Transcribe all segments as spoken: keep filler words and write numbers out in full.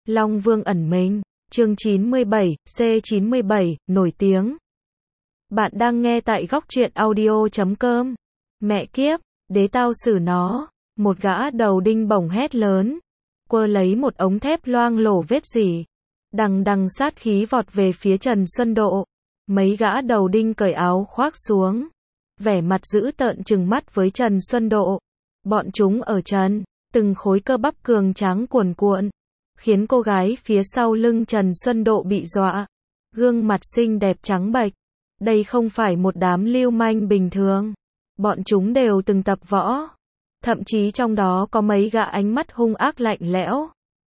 Long Vương ẩn mình, chương chín mươi bảy, C chín mươi bảy, nổi tiếng. Bạn đang nghe tại góc truyện audio chấm com. Mẹ kiếp, đế tao xử nó, một gã đầu đinh bổng hét lớn, quơ lấy một ống thép loang lổ vết rỉ, đằng đằng sát khí vọt về phía Trần Xuân Độ. Mấy gã đầu đinh cởi áo khoác xuống, vẻ mặt dữ tợn trừng mắt với Trần Xuân Độ. Bọn chúng ở trần, từng khối cơ bắp cường tráng cuồn cuộn, khiến cô gái phía sau lưng Trần Xuân Độ bị dọa. Gương mặt xinh đẹp trắng bệch. Đây không phải một đám lưu manh bình thường. Bọn chúng đều từng tập võ. Thậm chí trong đó có mấy gã ánh mắt hung ác lạnh lẽo,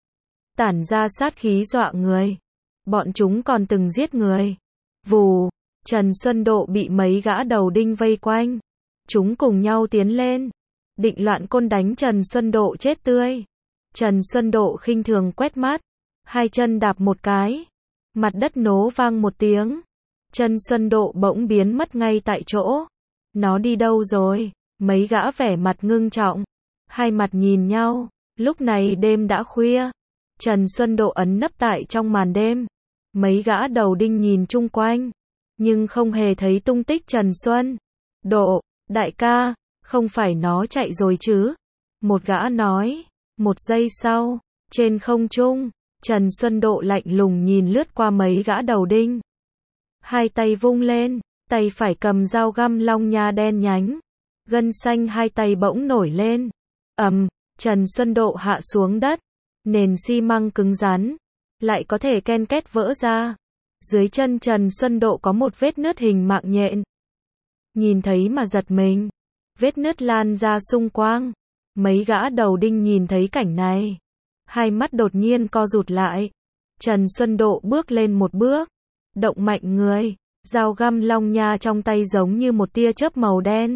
tản ra sát khí dọa người. Bọn chúng còn từng giết người. Vù, Trần Xuân Độ bị mấy gã đầu đinh vây quanh. Chúng cùng nhau tiến lên, định loạn côn đánh Trần Xuân Độ chết tươi. Trần Xuân Độ khinh thường quét mắt, hai chân đạp một cái, mặt đất nổ vang một tiếng. Trần Xuân Độ bỗng biến mất ngay tại chỗ. Nó đi đâu rồi? Mấy gã vẻ mặt ngưng trọng, hai mặt nhìn nhau. Lúc này đêm đã khuya, Trần Xuân Độ ẩn nấp tại trong màn đêm. Mấy gã đầu đinh nhìn chung quanh, nhưng không hề thấy tung tích Trần Xuân Độ. Đại ca, không phải nó chạy rồi chứ? Một gã nói. Một giây sau, trên không trung, Trần Xuân Độ lạnh lùng nhìn lướt qua mấy gã đầu đinh. Hai tay vung lên, tay phải cầm dao găm long nha đen nhánh. Gân xanh hai tay bỗng nổi lên. Ầm, Trần Xuân Độ hạ xuống đất. Nền xi măng cứng rắn, lại có thể ken két vỡ ra. Dưới chân Trần Xuân Độ có một vết nứt hình mạng nhện. Nhìn thấy mà giật mình. Vết nứt lan ra xung quanh. Mấy gã đầu đinh nhìn thấy cảnh này, hai mắt đột nhiên co rụt lại. Trần Xuân Độ bước lên một bước, động mạnh người, dao găm long nha trong tay giống như một tia chớp màu đen,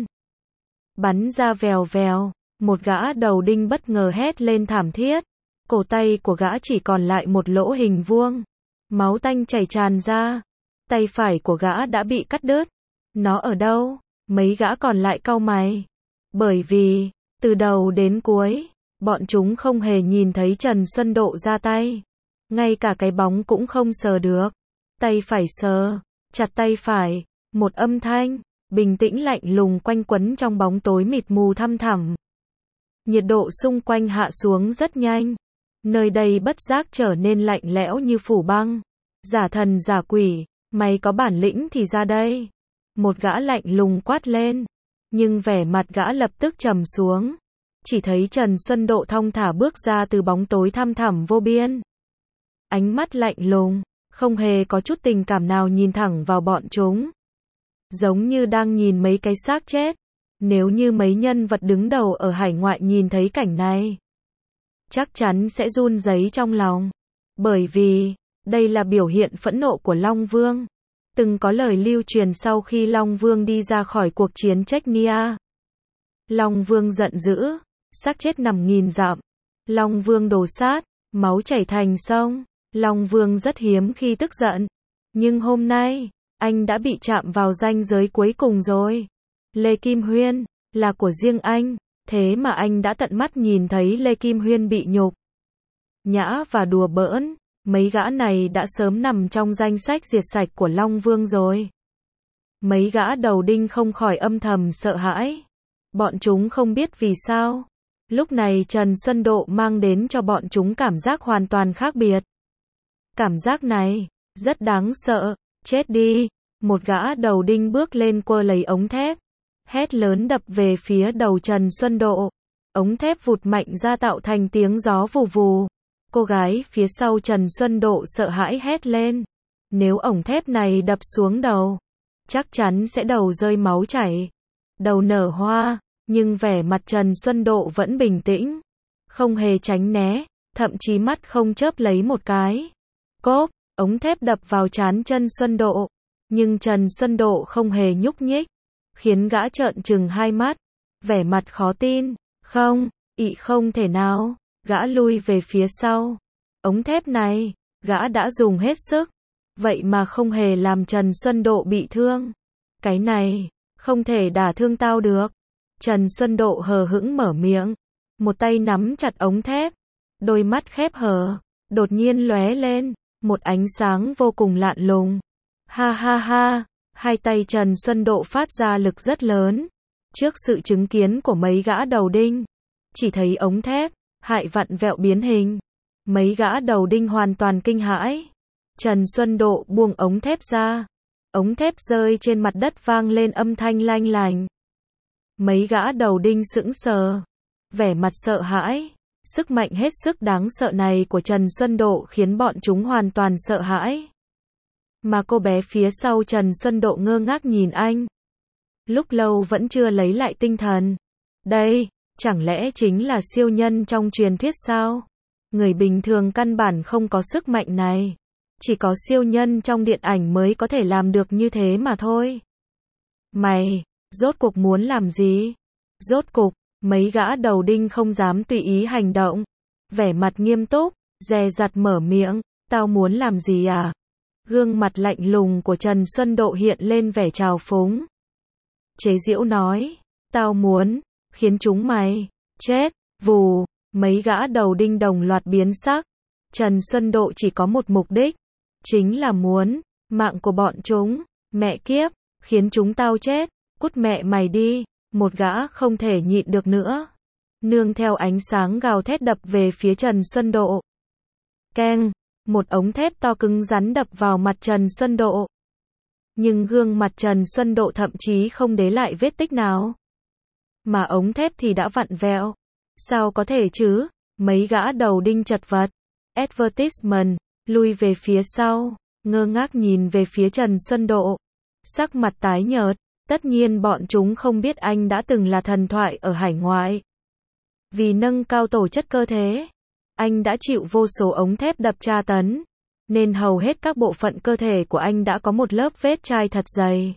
bắn ra vèo vèo. Một gã đầu đinh bất ngờ hét lên thảm thiết, cổ tay của gã chỉ còn lại một lỗ hình vuông, máu tanh chảy tràn ra. Tay phải của gã đã bị cắt đứt. Nó ở đâu? Mấy gã còn lại cau mày, bởi vì từ đầu đến cuối, bọn chúng không hề nhìn thấy Trần Xuân Độ ra tay. Ngay cả cái bóng cũng không sờ được. Tay phải sờ, chặt tay phải, một âm thanh bình tĩnh lạnh lùng quanh quẩn trong bóng tối mịt mù thăm thẳm. Nhiệt độ xung quanh hạ xuống rất nhanh. Nơi đây bất giác trở nên lạnh lẽo như phủ băng. Giả thần giả quỷ, mày có bản lĩnh thì ra đây. Một gã lạnh lùng quát lên. Nhưng vẻ mặt gã lập tức trầm xuống. Chỉ thấy Trần Xuân Độ thong thả bước ra từ bóng tối thăm thẳm vô biên. Ánh mắt lạnh lùng, không hề có chút tình cảm nào nhìn thẳng vào bọn chúng. Giống như đang nhìn mấy cái xác chết. Nếu như mấy nhân vật đứng đầu ở hải ngoại nhìn thấy cảnh này, chắc chắn sẽ run rẩy trong lòng. Bởi vì, đây là biểu hiện phẫn nộ của Long Vương. Từng có lời lưu truyền sau khi Long Vương đi ra khỏi cuộc chiến Chechnya. Long Vương giận dữ, xác chết nằm nghìn dặm. Long Vương đổ sát, máu chảy thành sông. Long Vương rất hiếm khi tức giận. Nhưng hôm nay, anh đã bị chạm vào ranh giới cuối cùng rồi. Lê Kim Huyên, là của riêng anh. Thế mà anh đã tận mắt nhìn thấy Lê Kim Huyên bị nhục nhã và đùa bỡn. Mấy gã này đã sớm nằm trong danh sách diệt sạch của Long Vương rồi. Mấy gã đầu đinh không khỏi âm thầm sợ hãi. Bọn chúng không biết vì sao. Lúc này Trần Xuân Độ mang đến cho bọn chúng cảm giác hoàn toàn khác biệt. Cảm giác này, rất đáng sợ. Chết đi. Một gã đầu đinh bước lên quơ lấy ống thép, hét lớn đập về phía đầu Trần Xuân Độ. Ống thép vụt mạnh ra tạo thành tiếng gió vù vù. Cô gái phía sau Trần Xuân Độ sợ hãi hét lên. Nếu ống thép này đập xuống đầu, chắc chắn sẽ đầu rơi máu chảy, đầu nở hoa. Nhưng vẻ mặt Trần Xuân Độ vẫn bình tĩnh, không hề tránh né, thậm chí mắt không chớp lấy một cái. Cốp, ống thép đập vào trán Trần Xuân Độ. Nhưng Trần Xuân Độ không hề nhúc nhích, khiến gã trợn trừng hai mắt, vẻ mặt khó tin. Không, ị không thể nào. Gã lui về phía sau. Ống thép này, gã đã dùng hết sức, vậy mà không hề làm Trần Xuân Độ bị thương. Cái này, không thể đả thương tao được. Trần Xuân Độ hờ hững mở miệng, một tay nắm chặt ống thép, đôi mắt khép hờ, đột nhiên lóe lên, một ánh sáng vô cùng lạn lùng. Ha ha ha, hai tay Trần Xuân Độ phát ra lực rất lớn. Trước sự chứng kiến của mấy gã đầu đinh, chỉ thấy ống thép, hại vặn vẹo biến hình. Mấy gã đầu đinh hoàn toàn kinh hãi. Trần Xuân Độ buông ống thép ra. Ống thép rơi trên mặt đất vang lên âm thanh lanh lành. Mấy gã đầu đinh sững sờ, vẻ mặt sợ hãi. Sức mạnh hết sức đáng sợ này của Trần Xuân Độ khiến bọn chúng hoàn toàn sợ hãi. Mà cô bé phía sau Trần Xuân Độ ngơ ngác nhìn anh. Lúc lâu vẫn chưa lấy lại tinh thần. Đây, chẳng lẽ chính là siêu nhân trong truyền thuyết sao? Người bình thường căn bản không có sức mạnh này. Chỉ có siêu nhân trong điện ảnh mới có thể làm được như thế mà thôi. Mày, rốt cuộc muốn làm gì? Rốt cục, mấy gã đầu đinh không dám tùy ý hành động. Vẻ mặt nghiêm túc, dè dặt mở miệng, tao muốn làm gì à? Gương mặt lạnh lùng của Trần Xuân Độ hiện lên vẻ trào phúng. Chế giễu nói, tao muốn, khiến chúng mày, chết, vù, mấy gã đầu đinh đồng loạt biến sắc. Trần Xuân Độ chỉ có một mục đích, chính là muốn, mạng của bọn chúng, mẹ kiếp, khiến chúng tao chết, cút mẹ mày đi, một gã không thể nhịn được nữa. Nương theo ánh sáng gào thét đập về phía Trần Xuân Độ. Keng, một ống thép to cứng rắn đập vào mặt Trần Xuân Độ. Nhưng gương mặt Trần Xuân Độ thậm chí không để lại vết tích nào. Mà ống thép thì đã vặn vẹo. Sao có thể chứ? Mấy gã đầu đinh chật vật. Advertisement, lui về phía sau, ngơ ngác nhìn về phía Trần Xuân Độ. Sắc mặt tái nhợt, tất nhiên bọn chúng không biết anh đã từng là thần thoại ở hải ngoại. Vì nâng cao tổ chất cơ thể, anh đã chịu vô số ống thép đập tra tấn, nên hầu hết các bộ phận cơ thể của anh đã có một lớp vết chai thật dày.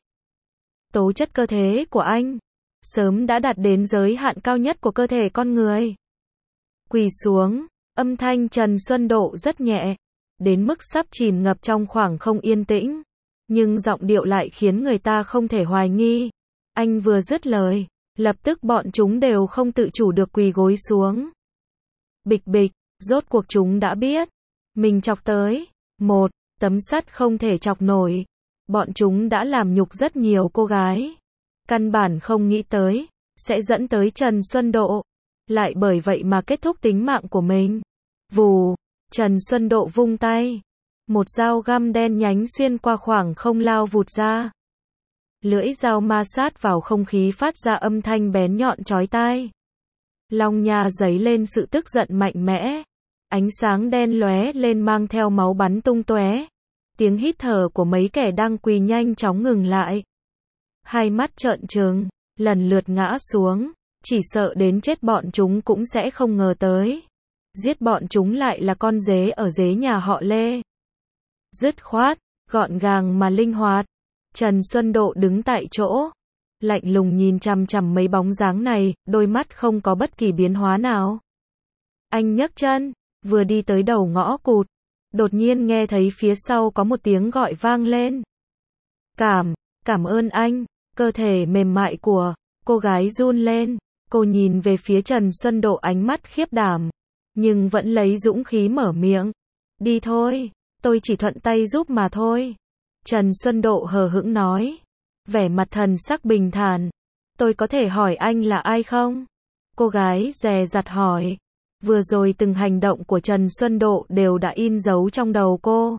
Tố chất cơ thể của anh sớm đã đạt đến giới hạn cao nhất của cơ thể con người. Quỳ xuống, âm thanh Trần Xuân Độ rất nhẹ, đến mức sắp chìm ngập trong khoảng không yên tĩnh, nhưng giọng điệu lại khiến người ta không thể hoài nghi. Anh vừa dứt lời, lập tức bọn chúng đều không tự chủ được quỳ gối xuống. Bịch bịch, rốt cuộc chúng đã biết, mình chọc tới một tấm sắt không thể chọc nổi. Bọn chúng đã làm nhục rất nhiều cô gái, căn bản không nghĩ tới sẽ dẫn tới Trần Xuân Độ, lại bởi vậy mà kết thúc tính mạng của mình. Vù, Trần Xuân Độ vung tay, một dao găm đen nhánh xuyên qua khoảng không lao vụt ra. Lưỡi dao ma sát vào không khí phát ra âm thanh bén nhọn chói tai. Long nha giấy lên sự tức giận mạnh mẽ. Ánh sáng đen lóe lên mang theo máu bắn tung tóe. Tiếng hít thở của mấy kẻ đang quỳ nhanh chóng ngừng lại. Hai mắt trợn trừng, lần lượt ngã xuống, chỉ sợ đến chết bọn chúng cũng sẽ không ngờ tới. Giết bọn chúng lại là con dế ở dế nhà họ Lê. Dứt khoát, gọn gàng mà linh hoạt. Trần Xuân Độ đứng tại chỗ, lạnh lùng nhìn chằm chằm mấy bóng dáng này, đôi mắt không có bất kỳ biến hóa nào. Anh nhấc chân, vừa đi tới đầu ngõ cụt, đột nhiên nghe thấy phía sau có một tiếng gọi vang lên. Cảm, cảm ơn anh. Cơ thể mềm mại của cô gái run lên, cô nhìn về phía Trần Xuân Độ ánh mắt khiếp đảm, nhưng vẫn lấy dũng khí mở miệng. Đi thôi, tôi chỉ thuận tay giúp mà thôi. Trần Xuân Độ hờ hững nói, vẻ mặt thần sắc bình thản. Tôi có thể hỏi anh là ai không? Cô gái dè dặt hỏi. Vừa rồi từng hành động của Trần Xuân Độ đều đã in dấu trong đầu cô.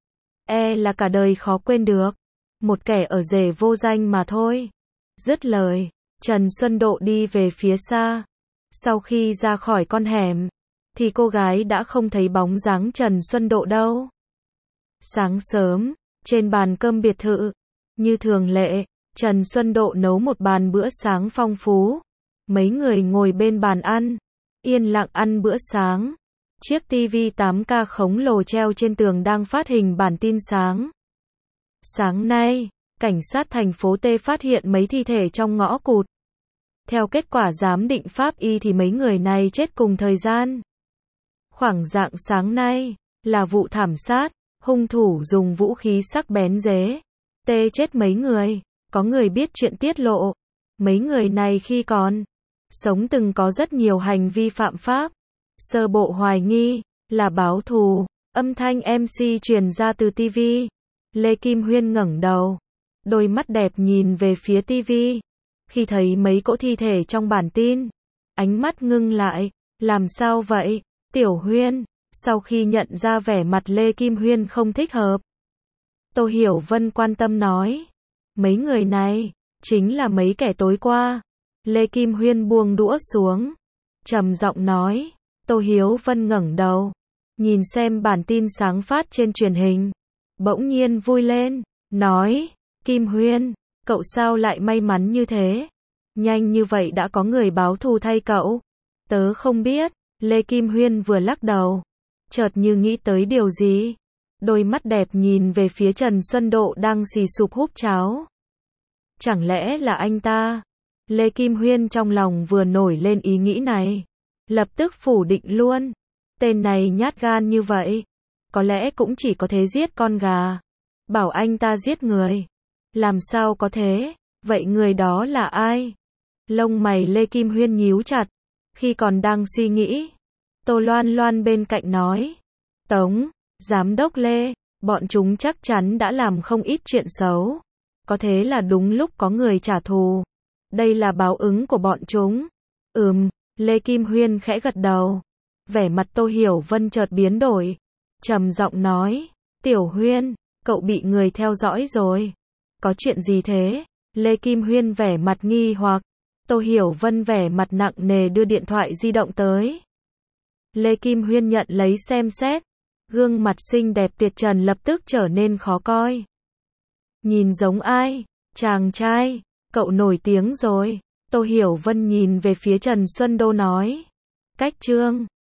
E là cả đời khó quên được. Một kẻ ở rể vô danh mà thôi. Dứt lời, Trần Xuân Độ đi về phía xa. Sau khi ra khỏi con hẻm, thì cô gái đã không thấy bóng dáng Trần Xuân Độ đâu. Sáng sớm, trên bàn cơm biệt thự, như thường lệ, Trần Xuân Độ nấu một bàn bữa sáng phong phú. Mấy người ngồi bên bàn ăn, yên lặng ăn bữa sáng. Chiếc tivi tám K khổng lồ treo trên tường đang phát hình bản tin sáng. Sáng nay, cảnh sát thành phố T phát hiện mấy thi thể trong ngõ cụt. Theo kết quả giám định pháp y thì mấy người này chết cùng thời gian. Khoảng rạng sáng nay, là vụ thảm sát, hung thủ dùng vũ khí sắc bén dế tê chết mấy người. Có người biết chuyện tiết lộ, mấy người này khi còn sống từng có rất nhiều hành vi phạm pháp. Sơ bộ hoài nghi, Là báo thù. Âm thanh em xê truyền ra từ ti vi. Lê Kim Huyên ngẩng đầu. Đôi mắt đẹp nhìn về phía ti vi. Khi thấy mấy cỗ thi thể trong bản tin, ánh mắt ngưng lại. Làm sao vậy, Tiểu Huyên? Sau khi nhận ra vẻ mặt Lê Kim Huyên không thích hợp, Tô Hiểu Vân quan tâm nói. Mấy người này, chính là mấy kẻ tối qua. Lê Kim Huyên buông đũa xuống, trầm giọng nói. Tô Hiếu Vân ngẩng đầu, nhìn xem bản tin sáng phát trên truyền hình. Bỗng nhiên vui lên, nói. Kim Huyên, cậu sao lại may mắn như thế? Nhanh như vậy đã có người báo thù thay cậu. Tớ không biết. Lê Kim Huyên vừa lắc đầu, chợt như nghĩ tới điều gì. Đôi mắt đẹp nhìn về phía Trần Xuân Độ đang xì sụp húp cháo. Chẳng lẽ là anh ta? Lê Kim Huyên trong lòng vừa nổi lên ý nghĩ này, lập tức phủ định luôn. Tên này nhát gan như vậy, có lẽ cũng chỉ có thế giết con gà. Bảo anh ta giết người, làm sao có thế? Vậy người đó là ai? Lông mày Lê Kim Huyên nhíu chặt. Khi còn đang suy nghĩ, Tô Loan Loan bên cạnh nói. Tống, Giám đốc Lê, bọn chúng chắc chắn đã làm không ít chuyện xấu. Có thế là đúng lúc có người trả thù. Đây là báo ứng của bọn chúng. Ừm, Lê Kim Huyên khẽ gật đầu. Vẻ mặt Tô Hiểu Vân chợt biến đổi, trầm giọng nói. Tiểu Huyên, cậu bị người theo dõi rồi. Có chuyện gì thế? Lê Kim Huyên vẻ mặt nghi hoặc. Tô Hiểu Vân vẻ mặt nặng nề đưa điện thoại di động tới. Lê Kim Huyên nhận lấy xem xét. Gương mặt xinh đẹp tuyệt trần lập tức trở nên khó coi. Nhìn giống ai? Chàng trai, cậu nổi tiếng rồi. Tô Hiểu Vân nhìn về phía Trần Xuân Đô nói. Cách Trương.